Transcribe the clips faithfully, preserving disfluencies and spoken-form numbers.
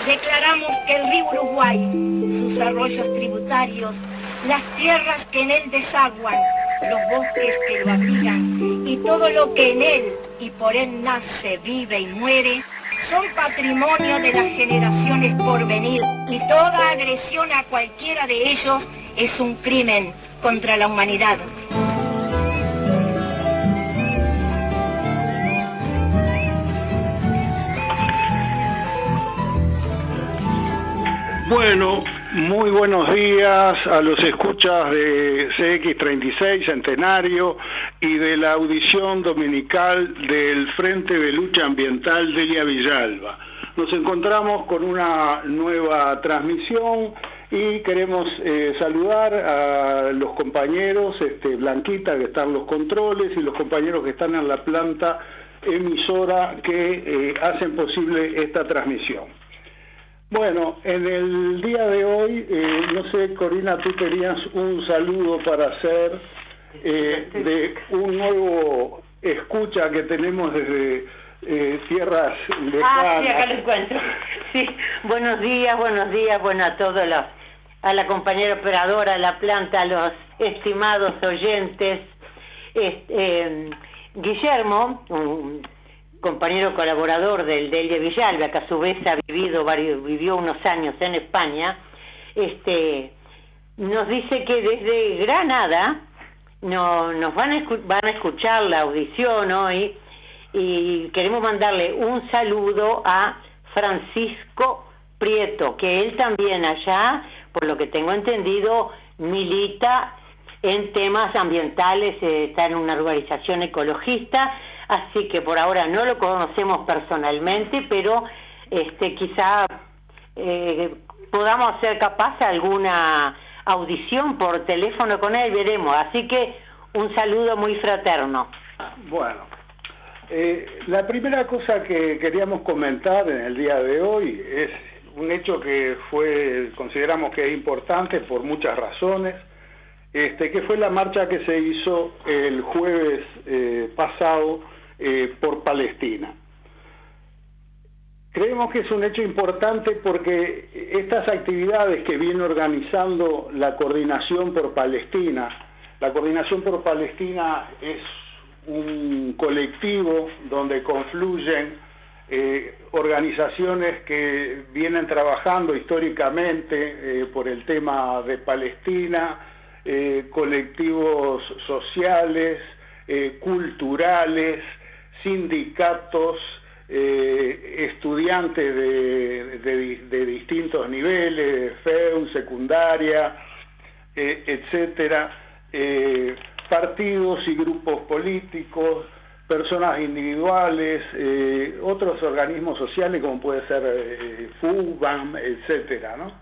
declaramos que el río Uruguay, sus arroyos tributarios, las tierras que en él desaguan, los bosques que lo abrigan y todo lo que en él y por él nace, vive y muere, son patrimonio de las generaciones por venir y toda agresión a cualquiera de ellos es un crimen contra la humanidad. Bueno, muy buenos días a los escuchas de C X treinta y seis Centenario y de la audición dominical del Frente de Lucha Ambiental Delia Villalba. Nos encontramos con una nueva transmisión y queremos eh, saludar a los compañeros, este, Blanquita, que están en los controles, y los compañeros que están en la planta emisora que eh, hacen posible esta transmisión. Bueno, en el día de hoy, eh, no sé, Corina, tú tenías un saludo para hacer eh, de un nuevo escucha que tenemos desde eh, tierras lejanas. Ah, sí, acá lo encuentro. Sí, buenos días, buenos días, bueno, a todos los, a la compañera operadora, a la planta, a los estimados oyentes. Este, eh, Guillermo, un compañero colaborador del Delia Villalba, que a su vez ha vivido varios, vivió unos años en España, este, nos dice que desde Granada no, nos van a, van a escuchar la audición hoy y queremos mandarle un saludo a Francisco Prieto, que él también allá, por lo que tengo entendido, milita en temas ambientales, eh, está en una organización ecologista. Así que por ahora no lo conocemos personalmente, pero este, quizá eh, podamos ser capaz de alguna audición por teléfono con él, veremos. Así que un saludo muy fraterno. Bueno, eh, la primera cosa que queríamos comentar en el día de hoy es un hecho que fue, consideramos que es importante por muchas razones, este, que fue la marcha que se hizo el jueves eh, pasado Eh, por Palestina. Creemos que es un hecho importante porque estas actividades que viene organizando la Coordinación por Palestina, la Coordinación por Palestina es un colectivo donde confluyen eh, organizaciones que vienen trabajando históricamente eh, por el tema de Palestina, eh, colectivos sociales, eh, culturales, sindicatos, eh, estudiantes de, de, de distintos niveles, F E U, secundaria, eh, etcétera, eh, partidos y grupos políticos, personas individuales, eh, otros organismos sociales como puede ser eh, FUBAM, etcétera, ¿no?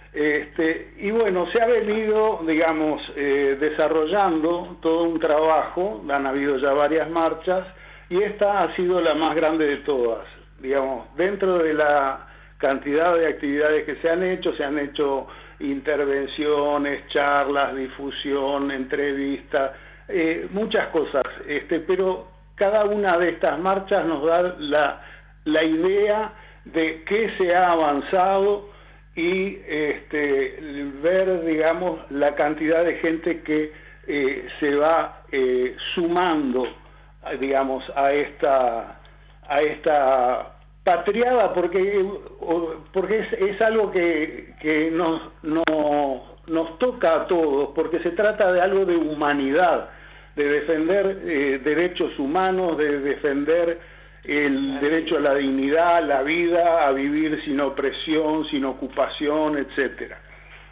Este, y bueno, se ha venido, digamos, eh, desarrollando todo un trabajo, han habido ya varias marchas, y esta ha sido la más grande de todas. Digamos, dentro de la cantidad de actividades que se han hecho, se han hecho intervenciones, charlas, difusión, entrevistas, eh, muchas cosas, este, pero cada una de estas marchas nos da la, la idea de qué se ha avanzado y este, ver, digamos, la cantidad de gente que eh, se va eh, sumando, digamos, a esta, a esta patriada, porque, porque es, es algo que, que nos, nos, nos toca a todos, porque se trata de algo de humanidad, de defender eh, derechos humanos, de defender el derecho a la dignidad, a la vida, a vivir sin opresión, sin ocupación, etcétera.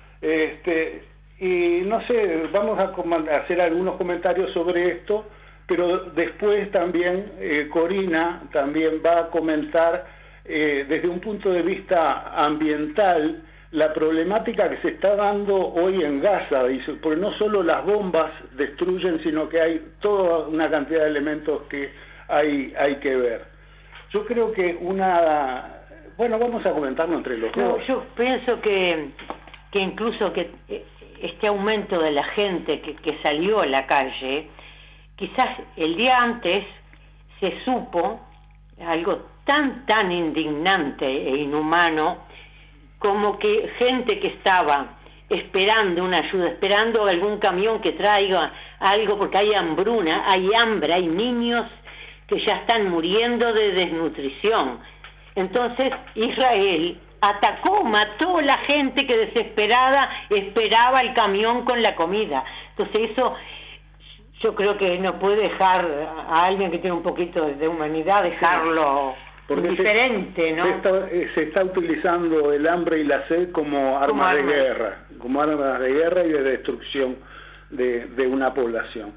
Este, y no sé, vamos a hacer algunos comentarios sobre esto, pero después también eh, Corina también va a comentar eh, desde un punto de vista ambiental la problemática que se está dando hoy en Gaza, dice, porque no solo las bombas destruyen, sino que hay toda una cantidad de elementos que hay, hay que ver. Yo creo que una... Bueno, vamos a comentarlo entre los no, dos. Yo pienso que, que incluso que este aumento de la gente que, que salió a la calle, quizás el día antes se supo algo tan, tan indignante e inhumano como que gente que estaba esperando una ayuda, esperando algún camión que traiga algo, porque hay hambruna, hay hambre, hay niños que ya están muriendo de desnutrición. Entonces Israel atacó, mató a la gente que desesperada esperaba el camión con la comida. Entonces eso yo creo que no puede dejar a alguien que tiene un poquito de humanidad, dejarlo porque diferente, se, ¿no? Se está, se está utilizando el hambre y la sed como armas como de arma. guerra, como armas de guerra y de destrucción de, de una población.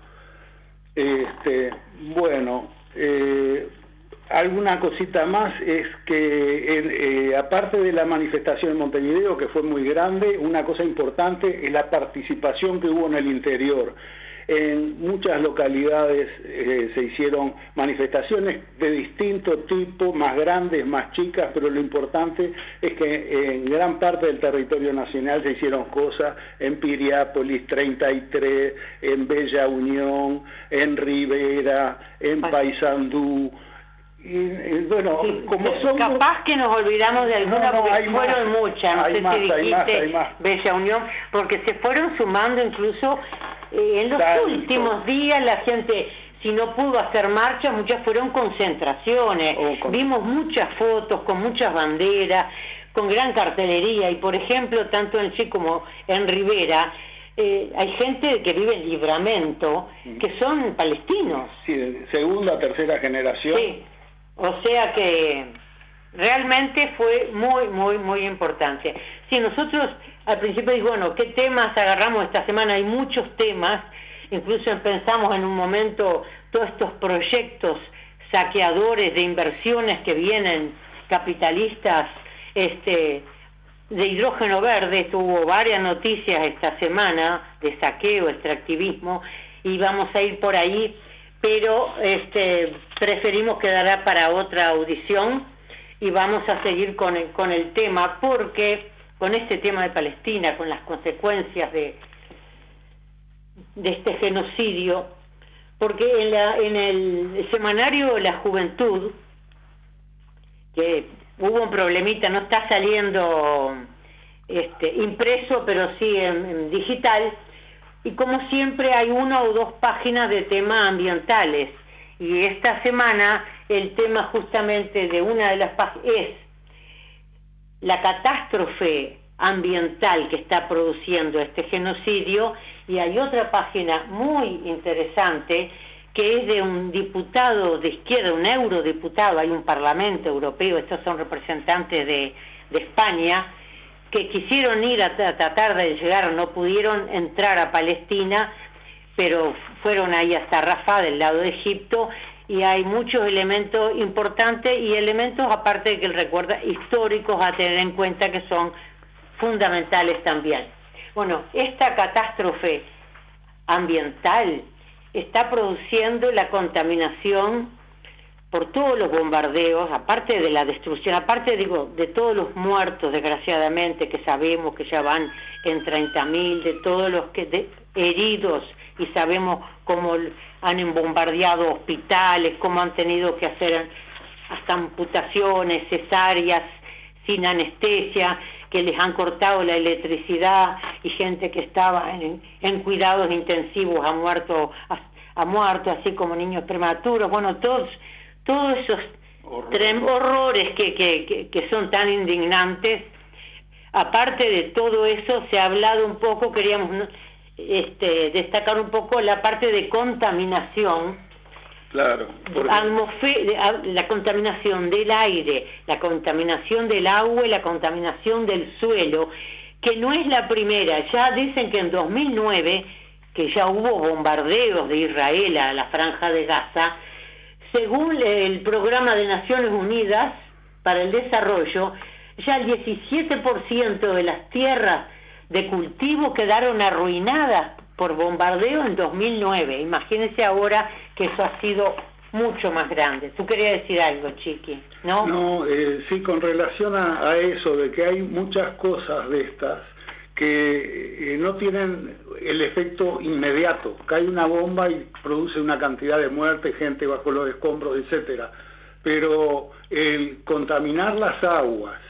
Este, bueno, eh, alguna cosita más es que eh, aparte de la manifestación en Montevideo, que fue muy grande, una cosa importante es la participación que hubo en el interior. En muchas localidades eh, se hicieron manifestaciones de distinto tipo, más grandes, más chicas, pero lo importante es que en gran parte del territorio nacional se hicieron cosas en Piriápolis treinta y tres, en Bella Unión, en Rivera, en Paysandú. Y, y bueno, sí, como somos... Capaz que nos olvidamos de alguna, no, no, porque fueron más, muchas, no sé más, si dijiste más, hay más. Bella Unión, porque se fueron sumando incluso eh, en los Tanto. últimos días la gente, si no pudo hacer marchas, muchas fueron concentraciones, oh, con... vimos muchas fotos con muchas banderas, con gran cartelería, y por ejemplo, tanto en Che como en Rivera, Eh, hay gente que vive en Libramento, que son palestinos. Sí, de segunda, tercera generación. Sí, o sea que realmente fue muy, muy, muy importante. Sí, nosotros al principio digo, bueno, ¿qué temas agarramos esta semana? Hay muchos temas, incluso pensamos en un momento todos estos proyectos saqueadores de inversiones que vienen, capitalistas, este... de hidrógeno verde. Tuvo varias noticias esta semana de saqueo, extractivismo, y vamos a ir por ahí, pero este, preferimos quedará para otra audición y vamos a seguir con el, con el tema, porque con este tema de Palestina, con las consecuencias de, de este genocidio, porque en, la, en el semanario La Juventud, que hubo un problemita, no está saliendo este, impreso, pero sí en, en digital, y como siempre hay una o dos páginas de temas ambientales, y esta semana el tema justamente de una de las páginas es la catástrofe ambiental que está produciendo este genocidio, y hay otra página muy interesante que es de un diputado de izquierda, un eurodiputado, hay un parlamento europeo, estos son representantes de, de España, que quisieron ir a tratar de llegar, no pudieron entrar a Palestina, pero fueron ahí hasta Rafah, del lado de Egipto, y hay muchos elementos importantes y elementos, aparte de que él recuerda, históricos a tener en cuenta que son fundamentales también. Bueno, esta catástrofe ambiental está produciendo la contaminación por todos los bombardeos, aparte de la destrucción, aparte digo, de todos los muertos, desgraciadamente, que sabemos que ya van en treinta mil, de todos los que de, heridos, y sabemos cómo han bombardeado hospitales, cómo han tenido que hacer hasta amputaciones, cesáreas, sin anestesia, que les han cortado la electricidad, y gente que estaba en, en cuidados intensivos ha muerto, ha, ha muerto, así como niños prematuros. Bueno, todos, todos esos Horror. horrores que, que, que, que son tan indignantes. Aparte de todo eso, se ha hablado un poco, queríamos este, destacar un poco la parte de contaminación. Claro, porque... la contaminación del aire, la contaminación del agua y la contaminación del suelo, que no es la primera. Ya dicen que en dos mil nueve, que ya hubo bombardeos de Israel a la Franja de Gaza, según el Programa de Naciones Unidas para el Desarrollo, ya el diecisiete por ciento de las tierras de cultivo quedaron arruinadas por bombardeo en dos mil nueve. Imagínense ahora que eso ha sido mucho más grande. Tú querías decir algo, Chiqui, ¿no? No, eh, sí, con relación a, a eso, de que hay muchas cosas de estas que eh, no tienen el efecto inmediato. Cae una bomba y produce una cantidad de muerte, gente bajo los escombros, etcétera. Pero el contaminar las aguas,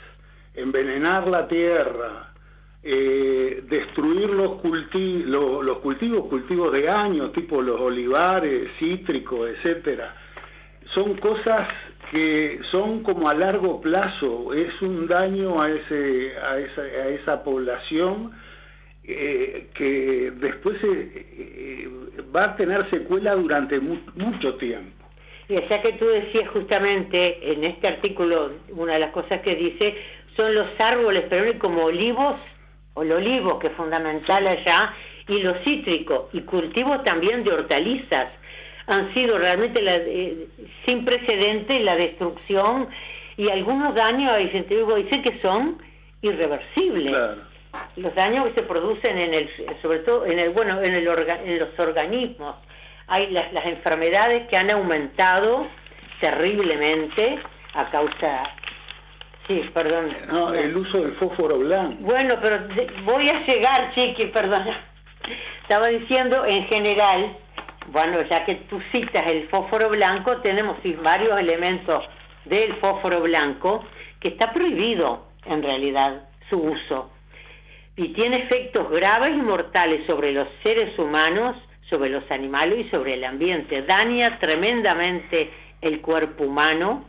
envenenar la tierra, eh, destruir los, culti lo, los cultivos, cultivos de años, tipo los olivares, cítricos, etcétera, son cosas que son como a largo plazo, es un daño a, ese, a, esa, a esa población eh, que después eh, eh, va a tener secuela durante mu mucho tiempo. Y o sea que tú decías justamente en este artículo, una de las cosas que dice, son los árboles, pero como olivos, o el olivo, que es fundamental allá, y los cítricos, y cultivos también de hortalizas, han sido realmente la, eh, sin precedente la destrucción, y algunos daños, hay científicos que dicen que son irreversibles. Claro. Los daños que se producen en el, sobre todo en el, bueno, en, el orga, en los organismos. Hay las, las enfermedades que han aumentado terriblemente a causa... Sí, perdón. No, el uso del fósforo blanco. Bueno, pero de, voy a llegar, Chiqui, perdona. Estaba diciendo, en general, bueno, ya que tú citas el fósforo blanco, tenemos sí, varios elementos del fósforo blanco que está prohibido, en realidad, su uso. Y tiene efectos graves y mortales sobre los seres humanos, sobre los animales y sobre el ambiente. Daña tremendamente el cuerpo humano,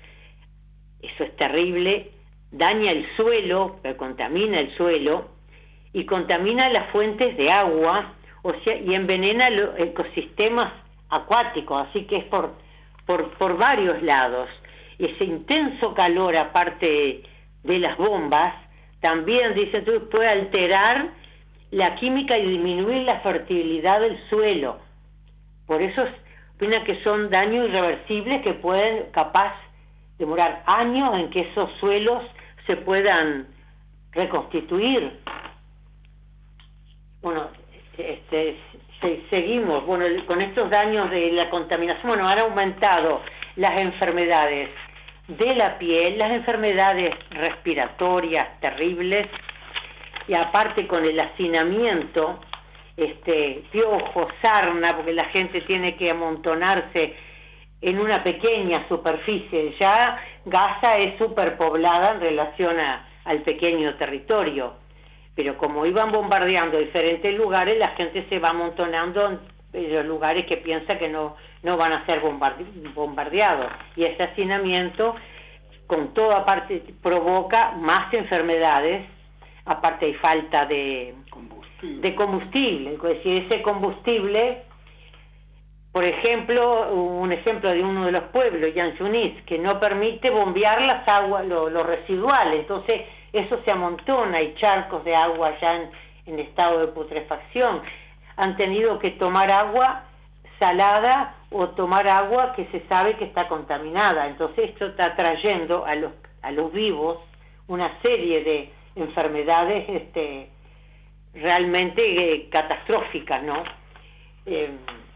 eso es terrible, daña el suelo, contamina el suelo, y contamina las fuentes de agua, o sea, y envenena los ecosistemas acuáticos, así que es por, por, por varios lados. Ese intenso calor, aparte de las bombas, también, dicen tú, puede alterar la química y disminuir la fertilidad del suelo. Por eso opina que son daños irreversibles que pueden capaz demorar años en que esos suelos se puedan reconstituir. Bueno, este, se, seguimos, bueno, con estos daños de la contaminación, bueno, han aumentado las enfermedades de la piel, las enfermedades respiratorias terribles, y aparte con el hacinamiento, este, piojos, sarna, porque la gente tiene que amontonarse en una pequeña superficie. Ya Gaza es superpoblada en relación a, al pequeño territorio, pero como iban bombardeando diferentes lugares, la gente se va amontonando en los lugares que piensa que no, no van a ser bombarde bombardeados, y ese hacinamiento con toda parte provoca más enfermedades. Aparte hay falta de combustible, de combustible. Es decir, ese combustible, por ejemplo, un ejemplo de uno de los pueblos, Yan Yunis, que no permite bombear las aguas, lo, lo residual, entonces eso se amontona, hay charcos de agua ya en, en estado de putrefacción. Han tenido que tomar agua salada o tomar agua que se sabe que está contaminada, entonces esto está trayendo a los, a los vivos una serie de enfermedades este, realmente eh, catastróficas, ¿no? Eh,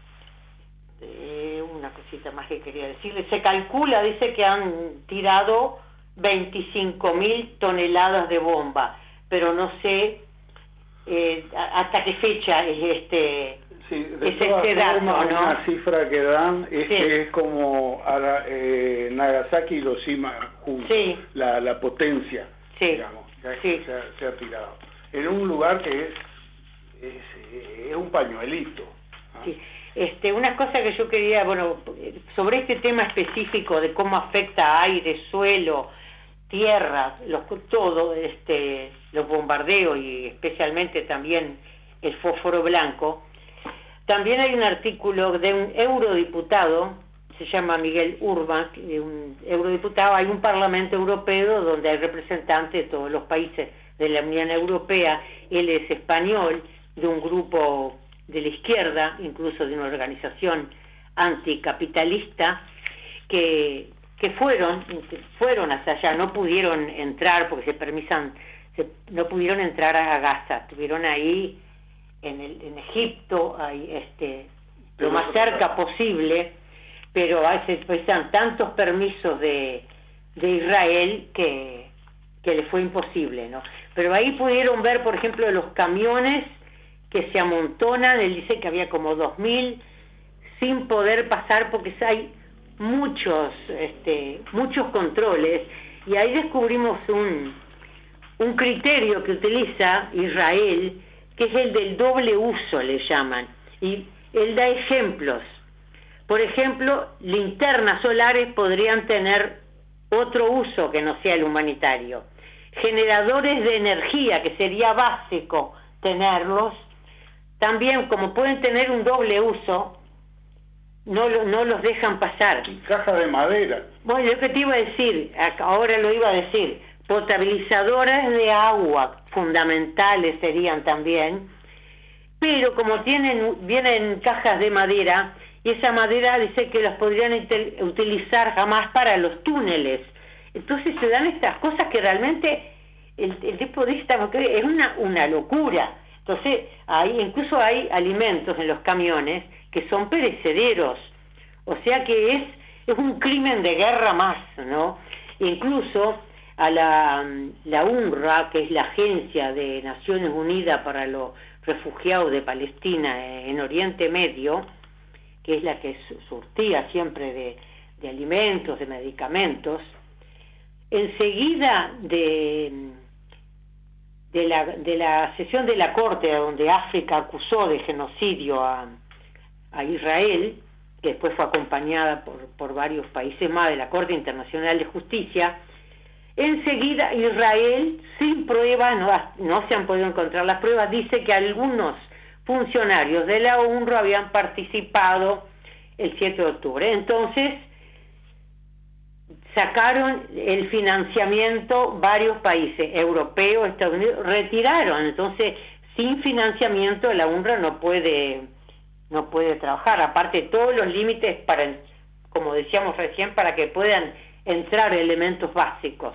eh, una cosita más que quería decirle, se calcula, dice que han tirado veinticinco mil toneladas de bomba, pero no sé eh, hasta qué fecha es este, sí, de es este dato, ¿no? Una cifra que dan es sí. que es como a, eh, Nagasaki y Hiroshima juntos, sí. la, la potencia, sí. digamos. Sí. Se, ha, se ha tirado en un lugar que es, es, es un pañuelito, ¿no? Sí. Este, una cosa que yo quería, bueno, sobre este tema específico de cómo afecta aire, suelo, tierra, los, todo, este, los bombardeos y especialmente también el fósforo blanco, también hay un artículo de un eurodiputado, se llama Miguel Urban, un eurodiputado. Hay un Parlamento Europeo donde hay representantes de todos los países de la Unión Europea. Él es español, de un grupo de la izquierda, incluso de una organización anticapitalista, que, que fueron, fueron hasta allá, no pudieron entrar porque se permisan, se, no pudieron entrar a Gaza, estuvieron ahí en, el, en Egipto, ahí, este, lo más cerca posible, pero se precisan tantos permisos de, de Israel que, que le fue imposible, ¿no? Pero ahí pudieron ver, por ejemplo, los camiones que se amontonan. Él dice que había como dos mil sin poder pasar porque hay muchos, este, muchos controles, y ahí descubrimos un, un criterio que utiliza Israel, que es el del doble uso, le llaman, y él da ejemplos. Por ejemplo, linternas solares podrían tener otro uso que no sea el humanitario. Generadores de energía, que sería básico tenerlos, también como pueden tener un doble uso, no, lo, no los dejan pasar. Y caja de madera. Bueno, lo que te iba a decir, ahora lo iba a decir, potabilizadoras de agua, fundamentales serían también, pero como tienen, vienen cajas de madera, y esa madera dice que las podrían utilizar jamás para los túneles. Entonces se dan estas cosas que realmente el, el tipo de esta es una, una locura. Entonces, hay, incluso hay alimentos en los camiones que son perecederos, o sea que es, es un crimen de guerra más, ¿no? Incluso a la, la UNRWA, que es la Agencia de Naciones Unidas para los Refugiados de Palestina en Oriente Medio, que es la que surtía siempre de, de alimentos, de medicamentos, enseguida de... De la, de la sesión de la Corte donde África acusó de genocidio a, a Israel, que después fue acompañada por, por varios países más de la Corte Internacional de Justicia, enseguida Israel, sin pruebas, no, no se han podido encontrar las pruebas, dice que algunos funcionarios de la UNRWA habían participado el siete de octubre. Entonces, sacaron el financiamiento varios países, europeos, Estados Unidos, retiraron. Entonces, sin financiamiento la UNRWA no puede, no puede trabajar. Aparte, todos los límites para, como decíamos recién, para que puedan entrar elementos básicos.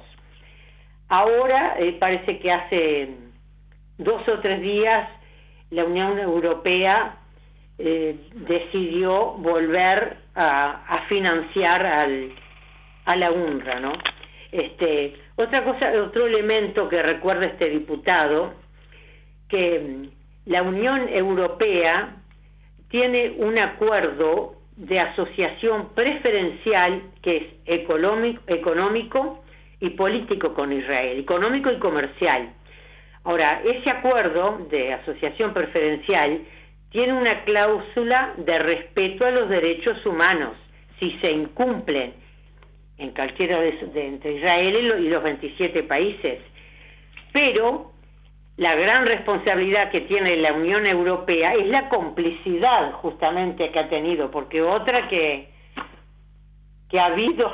Ahora, eh, parece que hace dos o tres días, la Unión Europea eh, decidió volver a, a financiar al a la UNRWA, ¿no? Este, otra cosa, otro elemento que recuerda este diputado, que la Unión Europea tiene un acuerdo de asociación preferencial que es económico, económico y político con Israel, económico y comercial. Ahora, ese acuerdo de asociación preferencial tiene una cláusula de respeto a los derechos humanos, si se incumplen en cualquiera de, de entre Israel y, lo, y los veintisiete países. Pero la gran responsabilidad que tiene la Unión Europea es la complicidad justamente que ha tenido, porque otra que, que ha habido,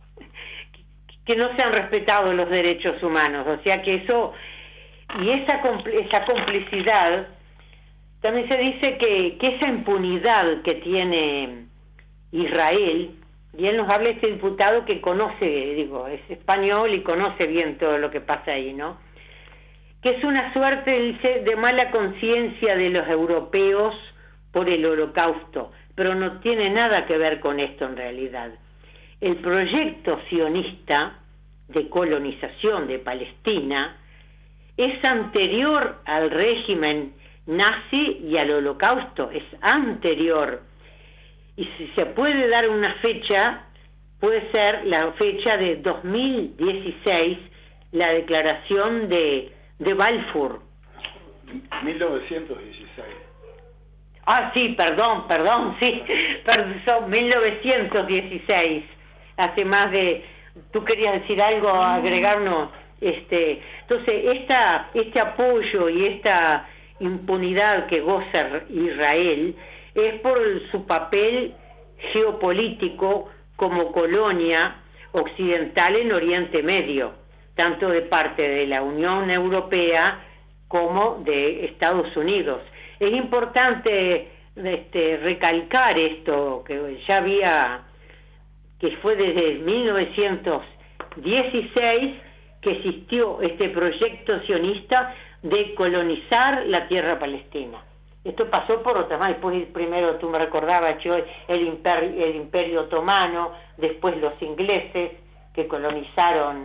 que no se han respetado los derechos humanos, o sea que eso, y esa, esa complicidad, también se dice que, que esa impunidad que tiene Israel, y él nos habla este diputado que conoce, digo, es español y conoce bien todo lo que pasa ahí, ¿no? Que es una suerte, dice, de mala conciencia de los europeos por el Holocausto, pero no tiene nada que ver con esto en realidad. El proyecto sionista de colonización de Palestina es anterior al régimen nazi y al Holocausto, es anterior. Y si se puede dar una fecha, puede ser la fecha de dos mil dieciséis, la declaración de, de Balfour. mil novecientos dieciséis. Ah, sí, perdón, perdón, sí, perdón, mil novecientos dieciséis. Hace más de... ¿Tú querías decir algo, agregarnos? Este, entonces, esta, este apoyo y esta impunidad que goza Israel es por su papel geopolítico como colonia occidental en Oriente Medio, tanto de parte de la Unión Europea como de Estados Unidos. Es importante este, recalcar esto, que ya había, que fue desde mil novecientos dieciséis que existió este proyecto sionista de colonizar la tierra palestina. Esto pasó por otra más, después primero tú me recordabas, yo, el imperio, el imperio otomano, después los ingleses que colonizaron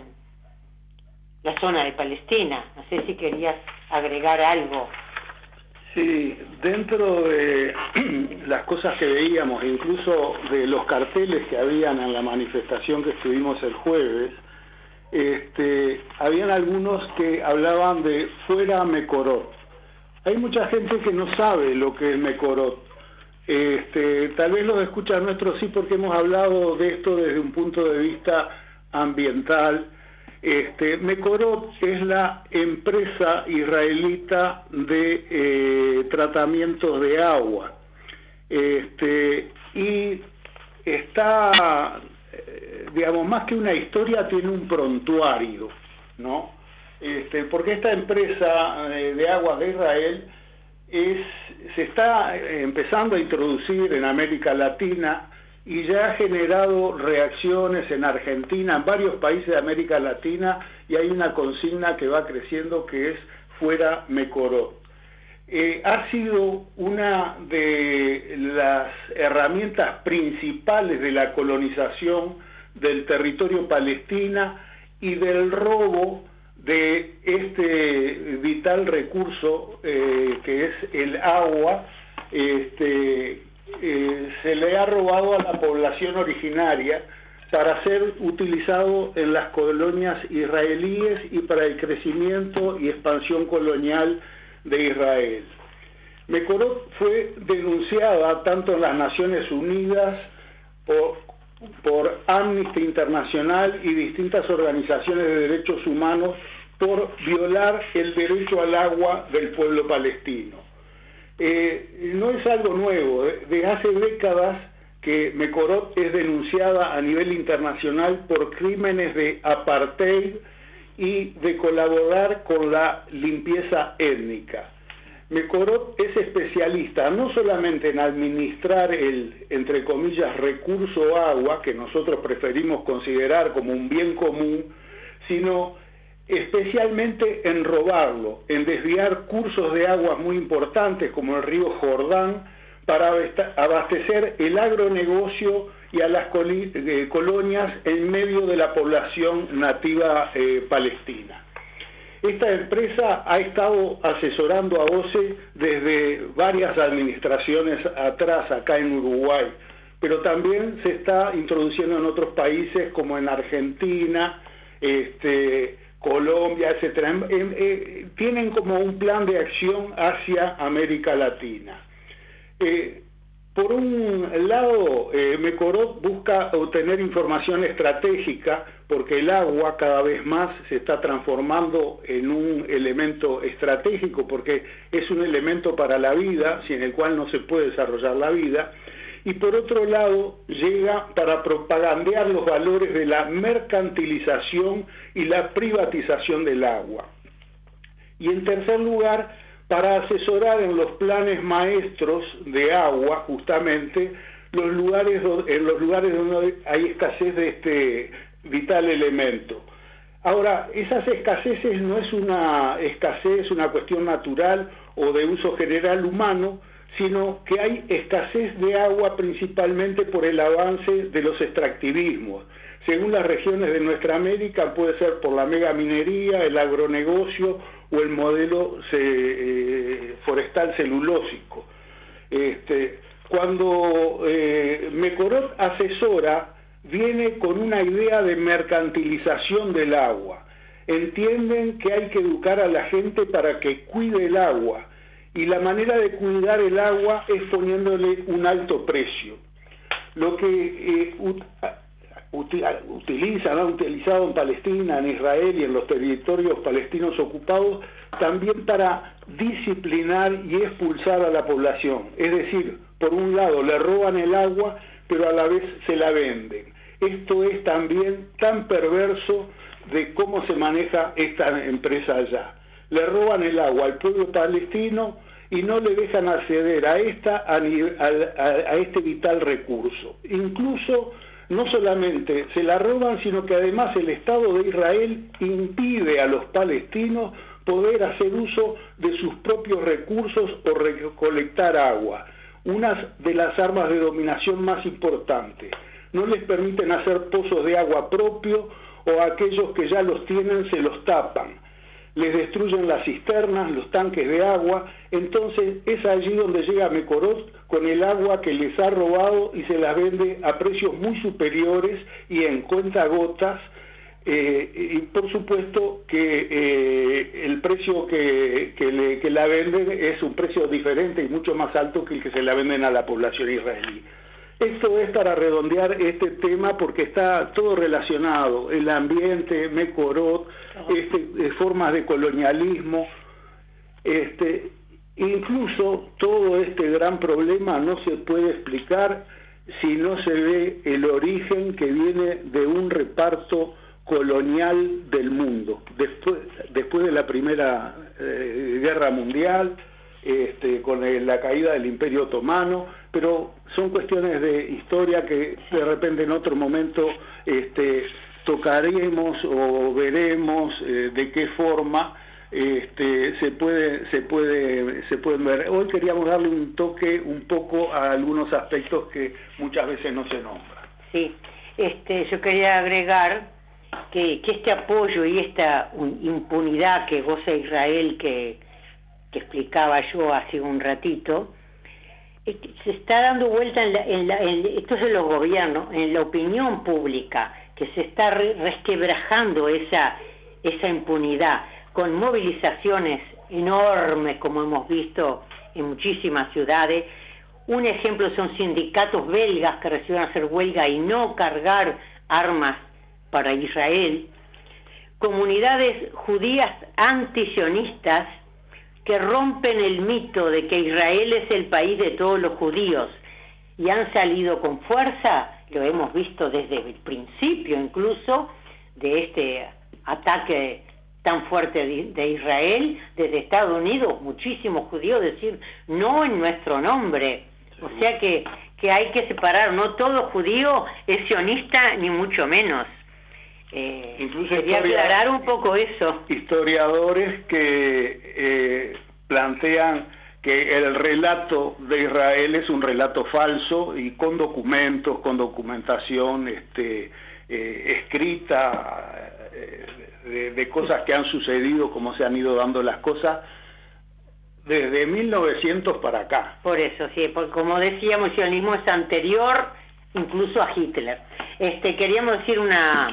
la zona de Palestina. No sé si querías agregar algo. Sí, dentro de las cosas que veíamos, incluso de los carteles que habían en la manifestación que estuvimos el jueves, este, habían algunos que hablaban de fuera Mekorot. Hay mucha gente que no sabe lo que es Mekorot. Este, tal vez los escuchan nuestros sí, porque hemos hablado de esto desde un punto de vista ambiental. Este, Mekorot es la empresa israelita de eh, tratamientos de agua. Este, y está, eh, digamos, más que una historia, tiene un prontuario, ¿no? Este, porque esta empresa eh, de aguas de Israel es, se está empezando a introducir en América Latina y ya ha generado reacciones en Argentina, en varios países de América Latina, y hay una consigna que va creciendo que es fuera Mekorot. Eh, ha sido una de las herramientas principales de la colonización del territorio palestino y del robo de este vital recurso eh, que es el agua. Este, eh, se le ha robado a la población originaria para ser utilizado en las colonias israelíes y para el crecimiento y expansión colonial de Israel. Mekorot fue denunciada tanto en las Naciones Unidas por, por Amnesty Internacional y distintas organizaciones de derechos humanos por violar el derecho al agua del pueblo palestino. Eh, no es algo nuevo, desde hace décadas que Mekorot es denunciada a nivel internacional por crímenes de apartheid y de colaborar con la limpieza étnica. Mekorot es especialista no solamente en administrar el, entre comillas, recurso agua, que nosotros preferimos considerar como un bien común, sino especialmente en robarlo, en desviar cursos de aguas muy importantes como el río Jordán para abastecer el agronegocio y a las colonias en medio de la población nativa eh, palestina. Esta empresa ha estado asesorando a O C E desde varias administraciones atrás acá en Uruguay, pero también se está introduciendo en otros países como en Argentina, este, Colombia, etcétera. En, en, eh, tienen como un plan de acción hacia América Latina. Eh, por un lado, eh, Mekorot busca obtener información estratégica porque el agua cada vez más se está transformando en un elemento estratégico, porque es un elemento para la vida, sin el cual no se puede desarrollar la vida. Y por otro lado, llega para propagandear los valores de la mercantilización y la privatización del agua. Y en tercer lugar, para asesorar en los planes maestros de agua, justamente, los lugares, en los lugares donde hay escasez de este vital elemento. Ahora, esas escaseces no es una escasez, una cuestión natural o de uso general humano, sino que hay escasez de agua principalmente por el avance de los extractivismos. Según las regiones de nuestra América, puede ser por la megaminería, el agronegocio o el modelo eh, forestal celulósico. Este, cuando eh, Mekorot asesora, viene con una idea de mercantilización del agua. Entienden que hay que educar a la gente para que cuide el agua, y la manera de cuidar el agua es poniéndole un alto precio. Lo que eh, ut utilizan, han utilizado en Palestina, en Israel y en los territorios palestinos ocupados, también para disciplinar y expulsar a la población. Es decir, por un lado le roban el agua, pero a la vez se la venden. Esto es también tan perverso de cómo se maneja esta empresa allá. Le roban el agua al pueblo palestino y no le dejan acceder a, esta, a, a, a este vital recurso. Incluso no solamente se la roban, sino que además el Estado de Israel impide a los palestinos poder hacer uso de sus propios recursos o recolectar agua, una de las armas de dominación más importantes. No les permiten hacer pozos de agua propio, o aquellos que ya los tienen se los tapan. Les destruyen las cisternas, los tanques de agua. Entonces es allí donde llega Mekorot con el agua que les ha robado y se las vende a precios muy superiores y en cuentagotas, Eh, y por supuesto que eh, el precio que, que, le, que la venden es un precio diferente y mucho más alto que el que se la venden a la población israelí. Esto es para redondear este tema porque está todo relacionado, el ambiente, Mekorot, este, formas de colonialismo, este, incluso todo este gran problema no se puede explicar si no se ve el origen que viene de un reparto colonial del mundo, después, después de la Primera eh, Guerra Mundial, este, con el, la caída del Imperio Otomano, pero son cuestiones de historia que de repente en otro momento este, tocaremos o veremos eh, de qué forma este, se puede, se puede, se pueden ver. Hoy queríamos darle un toque un poco a algunos aspectos que muchas veces no se nombran. Sí, este, yo quería agregar Que, que este apoyo y esta impunidad que goza Israel, que, que explicaba yo hace un ratito, se está dando vuelta en, la, en, la, en esto es de los gobiernos, en la opinión pública, que se está re, resquebrajando esa, esa impunidad, con movilizaciones enormes, como hemos visto en muchísimas ciudades. Un ejemplo son sindicatos belgas que recibieron hacer huelga y no cargar armas para Israel, comunidades judías antisionistas que rompen el mito de que Israel es el país de todos los judíos y han salido con fuerza, lo hemos visto desde el principio incluso, de este ataque tan fuerte de, de Israel, desde Estados Unidos, muchísimos judíos decir no en nuestro nombre. O sea que, que hay que separar, no todo judío es sionista ni mucho menos. Eh, Incluso quería aclarar un poco eso. Historiadores que eh, plantean que el relato de Israel es un relato falso y con documentos, con documentación este, eh, escrita eh, de, de cosas que han sucedido, como se han ido dando las cosas desde mil novecientos para acá. Por eso, sí, porque como decíamos, el sionismo es anterior incluso a Hitler. Este, queríamos decir una...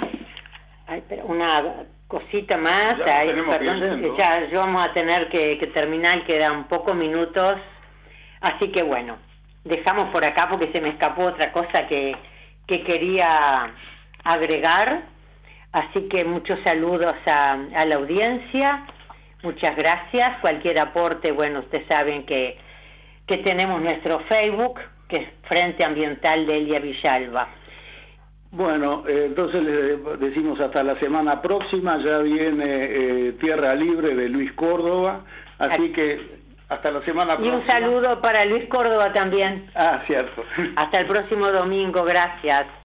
una cosita más, ya, Ay, perdón, ya, ya vamos a tener que, que terminar, quedan pocos minutos, así que bueno, dejamos por acá porque se me escapó otra cosa que, que quería agregar, así que muchos saludos a, a la audiencia, muchas gracias, cualquier aporte, bueno, ustedes saben que, que tenemos nuestro Facebook, que es Frente Ambiental de Elia Villalba. Bueno, eh, entonces le decimos hasta la semana próxima, ya viene eh, Tierra Libre de Luis Córdoba, así que hasta la semana próxima. Y un saludo para Luis Córdoba también. Ah, cierto. Hasta el próximo domingo, gracias.